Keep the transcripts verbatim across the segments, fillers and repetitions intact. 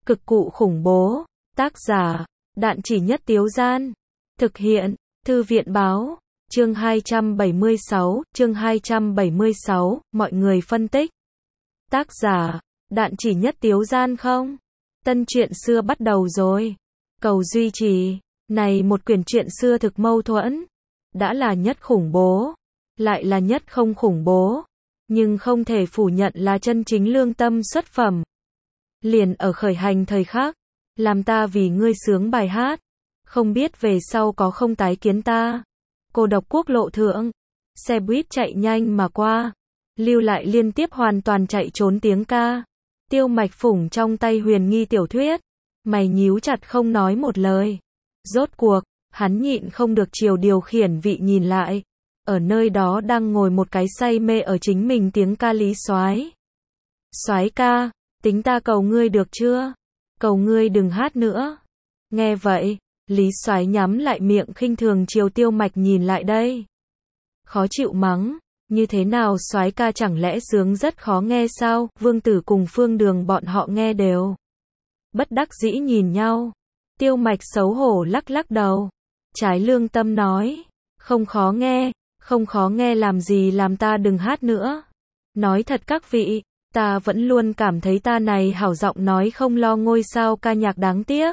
Cực cụ khủng bố. Tác giả, Đạn Chỉ Nhất Tiếu Gian. Thực hiện, Thư viện Báo. Chương hai trăm bảy mươi sáu, chương hai trăm bảy mươi sáu, mọi người phân tích. Tác giả, Đạn Chỉ Nhất Tiếu Gian không? Tân truyện xưa bắt đầu rồi. Cầu duy trì. Này một quyển truyện xưa thực mâu thuẫn. Đã là nhất khủng bố, lại là nhất không khủng bố. Nhưng không thể phủ nhận là chân chính lương tâm xuất phẩm. Liền ở khởi hành thời khắc, làm ta vì ngươi sướng bài hát. Không biết về sau có không tái kiến ta. Cô độc quốc lộ thượng, xe buýt chạy nhanh mà qua, lưu lại liên tiếp hoàn toàn chạy trốn tiếng ca. Tiêu Mạch phủng trong tay huyền nghi tiểu thuyết, mày nhíu chặt không nói một lời. Rốt cuộc, hắn nhịn không được chiều điều khiển vị nhìn lại. Ở nơi đó đang ngồi một cái say mê ở chính mình tiếng ca Lý Soái. Soái ca, tính ta cầu ngươi được chưa? Cầu ngươi đừng hát nữa. Nghe vậy, Lý Soái nhắm lại miệng khinh thường chiều Tiêu Mạch nhìn lại đây. Khó chịu mắng, như thế nào Soái ca chẳng lẽ sướng rất khó nghe sao? Vương Tử cùng Phương Đường bọn họ nghe đều bất đắc dĩ nhìn nhau. Tiêu Mạch xấu hổ lắc lắc đầu, trái lương tâm nói, không khó nghe, không khó nghe làm gì làm ta đừng hát nữa. Nói thật các vị, ta vẫn luôn cảm thấy ta này hảo giọng nói không lo ngôi sao ca nhạc đáng tiếc.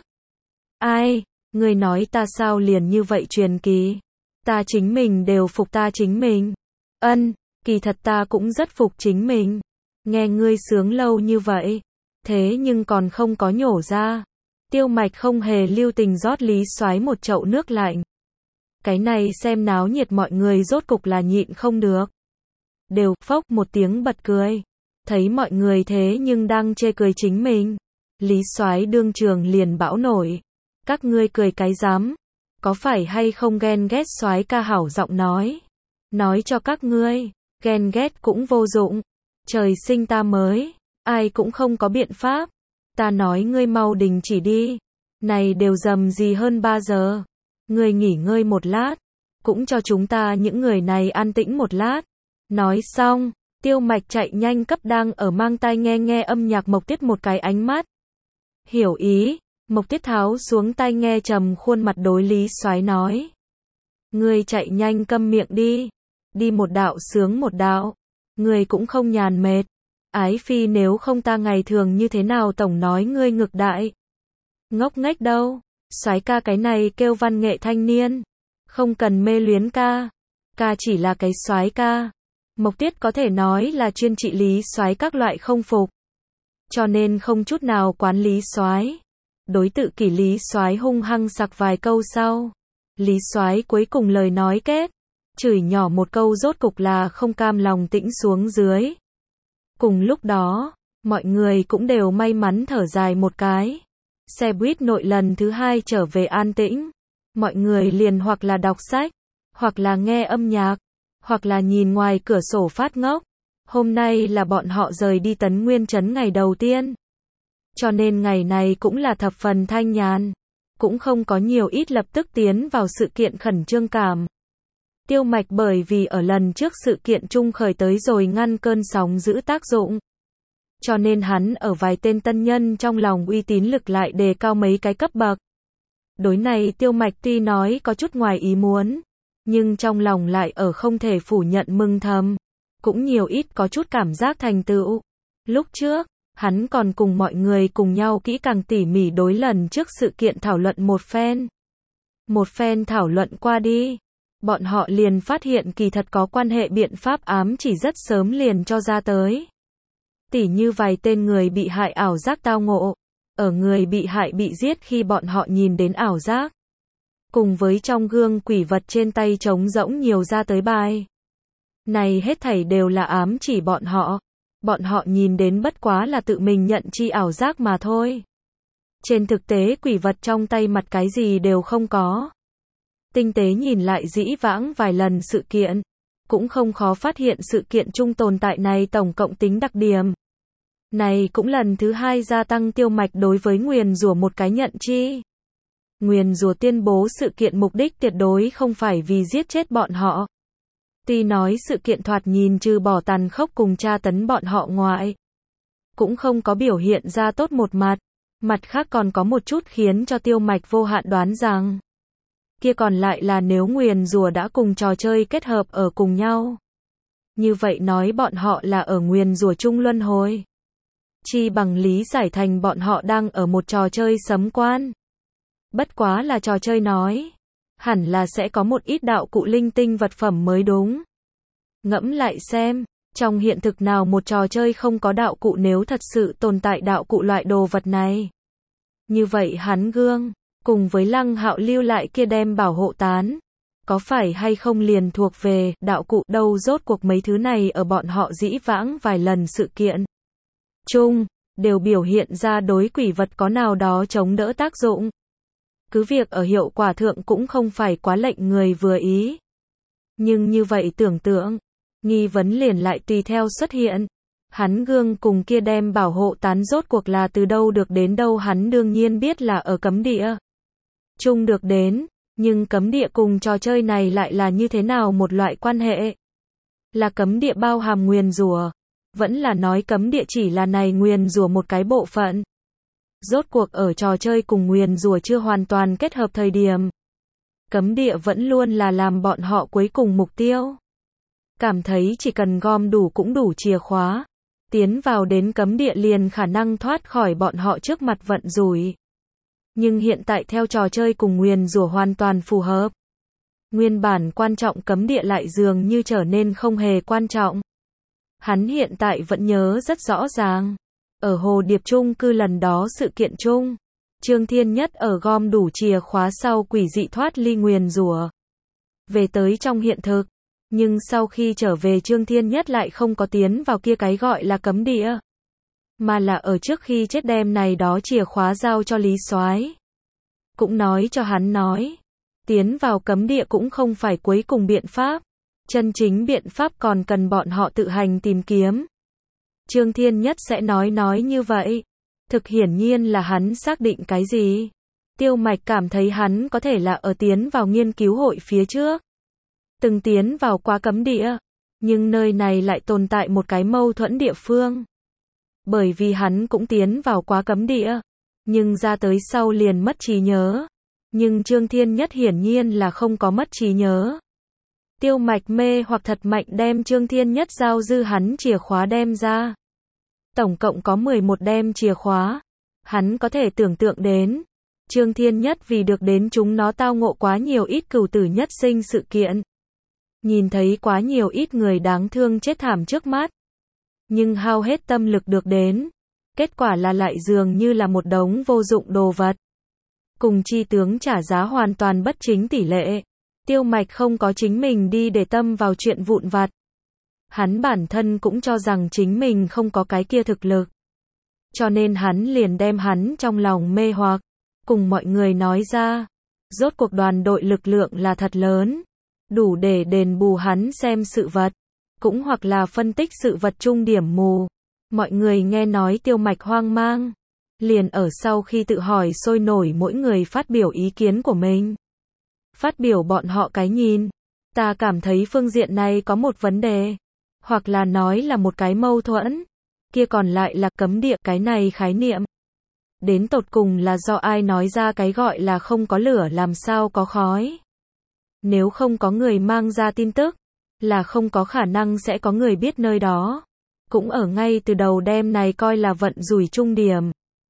Ai, người nói ta sao liền như vậy truyền kỳ? Ta chính mình đều phục ta chính mình. Ân, kỳ thật ta cũng rất phục chính mình. Nghe ngươi sướng lâu như vậy, thế nhưng còn không có nhổ ra. Tiêu Mạch không hề lưu tình rót Lý Soái một chậu nước lạnh. Cái này xem náo nhiệt mọi người rốt cục là nhịn không được. Đều phốc một tiếng bật cười. Thấy mọi người thế nhưng đang chê cười chính mình. Lý Soái đương trường liền bão nổi. Các ngươi cười cái dám. Có phải hay không ghen ghét Soái ca hảo giọng nói. Nói cho các ngươi, ghen ghét cũng vô dụng. Trời sinh ta mới, ai cũng không có biện pháp. Ta nói ngươi mau đình chỉ đi. Này đều dầm gì hơn ba giờ. Ngươi nghỉ ngơi một lát. Cũng cho chúng ta những người này an tĩnh một lát. Nói xong, Tiêu Mạch chạy nhanh cấp đang ở mang tai nghe nghe âm nhạc Mộc Tiết một cái ánh mắt. Hiểu ý, Mộc Tiết tháo xuống tai nghe trầm khuôn mặt đối Lý Soái nói. Ngươi chạy nhanh câm miệng đi. Đi một đạo sướng một đạo. Ngươi cũng không nhàn mệt. Ái phi nếu không ta ngày thường như thế nào tổng nói ngươi ngực đại. Ngốc nghếch đâu. Soái ca cái này kêu văn nghệ thanh niên. Không cần mê luyến ca. Ca chỉ là cái soái ca. Mộc Tiết có thể nói là chuyên trị Lý Soái các loại không phục. Cho nên không chút nào quán Lý Soái. Đối tự kỷ Lý Soái hung hăng sặc vài câu sau. Lý Soái cuối cùng lời nói kết. Chửi nhỏ một câu rốt cục là không cam lòng tĩnh xuống dưới. Cùng lúc đó, mọi người cũng đều may mắn thở dài một cái. Xe buýt nội lần thứ hai trở về an tĩnh. Mọi người liền hoặc là đọc sách, hoặc là nghe âm nhạc, hoặc là nhìn ngoài cửa sổ phát ngốc. Hôm nay là bọn họ rời đi Tấn Nguyên Trấn ngày đầu tiên. Cho nên ngày này cũng là thập phần thanh nhàn. Cũng không có nhiều ít lập tức tiến vào sự kiện khẩn trương cảm. Tiêu Mạch bởi vì ở lần trước sự kiện chung khởi tới rồi ngăn cơn sóng dữ tác dụng. Cho nên hắn ở vài tên tân nhân trong lòng uy tín lực lại đề cao mấy cái cấp bậc. Đối này Tiêu Mạch tuy nói có chút ngoài ý muốn, nhưng trong lòng lại ở không thể phủ nhận mừng thầm. Cũng nhiều ít có chút cảm giác thành tựu. Lúc trước, hắn còn cùng mọi người cùng nhau kỹ càng tỉ mỉ đối lần trước sự kiện thảo luận một phen. Một phen thảo luận qua đi. Bọn họ liền phát hiện kỳ thật có quan hệ biện pháp ám chỉ rất sớm liền cho ra tới. Tỉ như vài tên người bị hại ảo giác tao ngộ. Ở người bị hại bị giết khi bọn họ nhìn đến ảo giác. Cùng với trong gương quỷ vật trên tay trống rỗng nhiều ra tới bài. Này hết thảy đều là ám chỉ bọn họ. Bọn họ nhìn đến bất quá là tự mình nhận chi ảo giác mà thôi. Trên thực tế quỷ vật trong tay mặt cái gì đều không có. Tinh tế nhìn lại dĩ vãng vài lần sự kiện, cũng không khó phát hiện sự kiện chung tồn tại này tổng cộng tính đặc điểm. Này cũng lần thứ hai gia tăng Tiêu Mạch đối với nguyền rủa một cái nhận chi. Nguyền rủa tuyên bố sự kiện mục đích tuyệt đối không phải vì giết chết bọn họ. Tuy nói sự kiện thoạt nhìn trừ bỏ tàn khốc cùng tra tấn bọn họ ngoại, cũng không có biểu hiện ra tốt một mặt, Mặt khác còn có một chút khiến cho Tiêu Mạch vô hạn đoán rằng, kia còn lại là nếu nguyền rủa đã cùng trò chơi kết hợp ở cùng nhau. Như vậy nói bọn họ là ở nguyền rủa chung luân hồi. Chi bằng lý giải thành bọn họ đang ở một trò chơi sấm quan. Bất quá là trò chơi nói. Hẳn là sẽ có một ít đạo cụ linh tinh vật phẩm mới đúng. Ngẫm lại xem, trong hiện thực nào một trò chơi không có đạo cụ nếu thật sự tồn tại đạo cụ loại đồ vật này. Như vậy hắn gương, cùng với Lăng Hạo lưu lại kia đem bảo hộ tán. Có phải hay không liền thuộc về đạo cụ đâu rốt cuộc mấy thứ này ở bọn họ dĩ vãng vài lần sự kiện. Chung, đều biểu hiện ra đối quỷ vật có nào đó chống đỡ tác dụng. Cứ việc ở hiệu quả thượng cũng không phải quá lệnh người vừa ý. Nhưng như vậy tưởng tượng, nghi vấn liền lại tùy theo xuất hiện. Hắn gương cùng kia đem bảo hộ tán rốt cuộc là từ đâu được đến đâu hắn đương nhiên biết là ở cấm địa. Chung được đến, nhưng cấm địa cùng trò chơi này lại là như thế nào một loại quan hệ? Là cấm địa bao hàm nguyền rủa, vẫn là nói cấm địa chỉ là này nguyền rủa một cái bộ phận. Rốt cuộc ở trò chơi cùng nguyền rủa chưa hoàn toàn kết hợp thời điểm. Cấm địa vẫn luôn là làm bọn họ cuối cùng mục tiêu. Cảm thấy chỉ cần gom đủ cũng đủ chìa khóa. Tiến vào đến cấm địa liền khả năng thoát khỏi bọn họ trước mặt vận rủi. Nhưng hiện tại theo trò chơi cùng nguyền rủa hoàn toàn phù hợp. Nguyên bản quan trọng cấm địa lại dường như trở nên không hề quan trọng. Hắn hiện tại vẫn nhớ rất rõ ràng. Ở Hồ Điệp Chung cư lần đó sự kiện chung, Trương Thiên Nhất ở gom đủ chìa khóa sau quỷ dị thoát ly nguyền rủa. Về tới trong hiện thực, nhưng sau khi trở về Trương Thiên Nhất lại không có tiến vào kia cái gọi là cấm địa. Mà là ở trước khi chết đem này đó chìa khóa giao cho Lý Soái. Cũng nói cho hắn nói, tiến vào cấm địa cũng không phải cuối cùng biện pháp. Chân chính biện pháp còn cần bọn họ tự hành tìm kiếm. Trương Thiên Nhất sẽ nói nói như vậy. Thực hiển nhiên là hắn xác định cái gì. Tiêu Mạch cảm thấy hắn có thể là ở tiến vào nghiên cứu hội phía trước. Từng tiến vào qua cấm địa. Nhưng nơi này lại tồn tại một cái mâu thuẫn địa phương. Bởi vì hắn cũng tiến vào quá cấm địa. Nhưng ra tới sau liền mất trí nhớ. Nhưng Trương Thiên Nhất hiển nhiên là không có mất trí nhớ. Tiêu Mạch mê hoặc thật mạnh đem Trương Thiên Nhất giao dư hắn chìa khóa đem ra. Tổng cộng có mười một đem chìa khóa. Hắn có thể tưởng tượng đến. Trương Thiên Nhất vì được đến chúng nó tao ngộ quá nhiều ít cửu tử nhất sinh sự kiện. Nhìn thấy quá nhiều ít người đáng thương chết thảm trước mắt. Nhưng hao hết tâm lực được đến. Kết quả là lại dường như là một đống vô dụng đồ vật. Cùng chi tướng trả giá hoàn toàn bất chính tỷ lệ. Tiêu Mạch không có chính mình đi để tâm vào chuyện vụn vặt. Hắn bản thân cũng cho rằng chính mình không có cái kia thực lực. Cho nên hắn liền đem hắn trong lòng mê hoặc. Cùng mọi người nói ra. Rốt cuộc đoàn đội lực lượng là thật lớn. Đủ để đền bù hắn xem sự vật. Cũng hoặc là phân tích sự vật chung điểm mù. Mọi người nghe nói Tiêu Mạch hoang mang. Liền ở sau khi tự hỏi sôi nổi mỗi người phát biểu ý kiến của mình. Phát biểu bọn họ cái nhìn. Ta cảm thấy phương diện này có một vấn đề. Hoặc là nói là một cái mâu thuẫn. Kia còn lại là cấm địa cái này khái niệm. Đến tột cùng là do ai nói ra cái gọi là không có lửa làm sao có khói. Nếu không có người mang ra tin tức. Là không có khả năng sẽ có người biết nơi đó. Cũng ở ngay từ đầu đêm này coi là vận rủi trung điểm.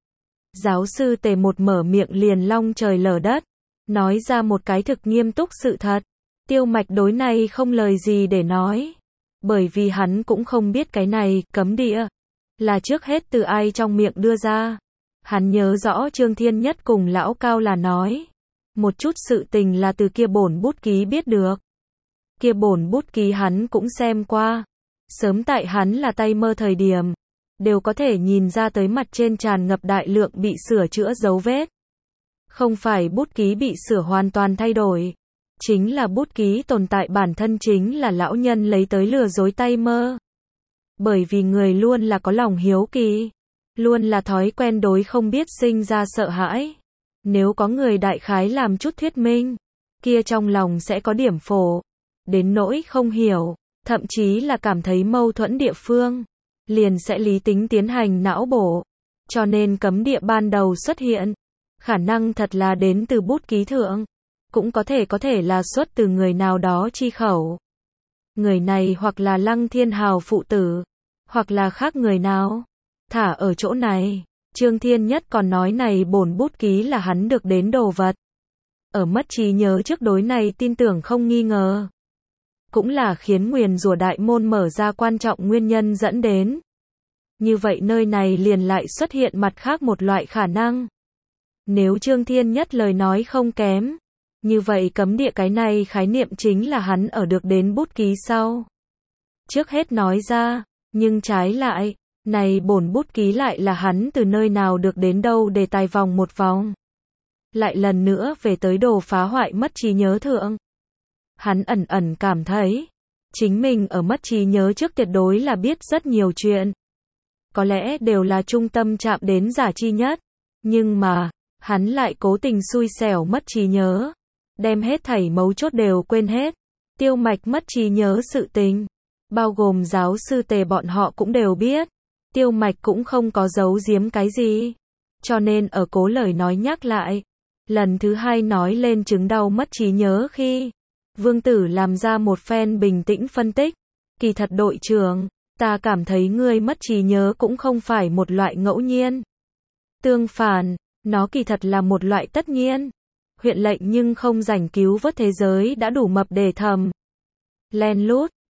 Giáo sư Tề một mở miệng liền long trời lở đất. Nói ra một cái thực nghiêm túc sự thật. Tiêu Mạch đối này không lời gì để nói. Bởi vì hắn cũng không biết cái này, cấm địa. Là trước hết từ ai trong miệng đưa ra. Hắn nhớ rõ Trương Thiên Nhất cùng lão Cao là nói. Một chút sự tình là từ kia bổn bút ký biết được. Kia bổn bút ký hắn cũng xem qua. Sớm tại hắn là tay mơ thời điểm. Đều có thể nhìn ra tới mặt trên tràn ngập đại lượng bị sửa chữa dấu vết. Không phải bút ký bị sửa hoàn toàn thay đổi. Chính là bút ký tồn tại bản thân chính là lão nhân lấy tới lừa dối tay mơ. Bởi vì người luôn là có lòng hiếu kỳ. Luôn là thói quen đối không biết sinh ra sợ hãi. Nếu có người đại khái làm chút thuyết minh. Kia trong lòng sẽ có điểm phổ. Đến nỗi không hiểu. Thậm chí là cảm thấy mâu thuẫn địa phương. Liền sẽ lý tính tiến hành não bổ. cho nên cấm địa ban đầu xuất hiện. Khả năng thật là đến từ bút ký thượng, cũng có thể có thể là xuất từ người nào đó chi khẩu. Người này hoặc là Lăng Thiên Hào phụ tử, hoặc là khác người nào. Thả ở chỗ này, Trương Thiên Nhất còn nói này bổn bút ký là hắn được đến đồ vật. Ở mất trí nhớ trước đối này tin tưởng không nghi ngờ. Cũng là khiến nguyền rủa đại môn mở ra quan trọng nguyên nhân dẫn đến. Như vậy nơi này liền lại xuất hiện mặt khác một loại khả năng. Nếu Trương Thiên Nhất lời nói không kém, như vậy cấm địa cái này khái niệm chính là hắn ở được đến bút ký sau. Trước hết nói ra, nhưng trái lại, này bổn bút ký lại là hắn từ nơi nào được đến đâu để tài vòng một vòng. Lại lần nữa về tới đồ phá hoại mất trí nhớ thượng. Hắn ẩn ẩn cảm thấy, chính mình ở mất trí nhớ trước tuyệt đối là biết rất nhiều chuyện. Có lẽ đều là trung tâm chạm đến giả chi nhất. Nhưng mà, hắn lại cố tình xui xẻo mất trí nhớ. Đem hết thảy mấu chốt đều quên hết. Tiêu Mạch mất trí nhớ sự tình. Bao gồm giáo sư Tề bọn họ cũng đều biết. Tiêu Mạch cũng không có giấu giếm cái gì. Cho nên ở cố lời nói nhắc lại. Lần thứ hai nói lên chứng đau mất trí nhớ khi Vương Tử làm ra một phen bình tĩnh phân tích. Kỳ thật đội trưởng, ta cảm thấy ngươi mất trí nhớ cũng không phải một loại ngẫu nhiên. Tương phản, nó kỳ thật là một loại tất nhiên. Huyện lệnh nhưng không rảnh cứu vớt thế giới đã đủ mập để thầm. Len lút,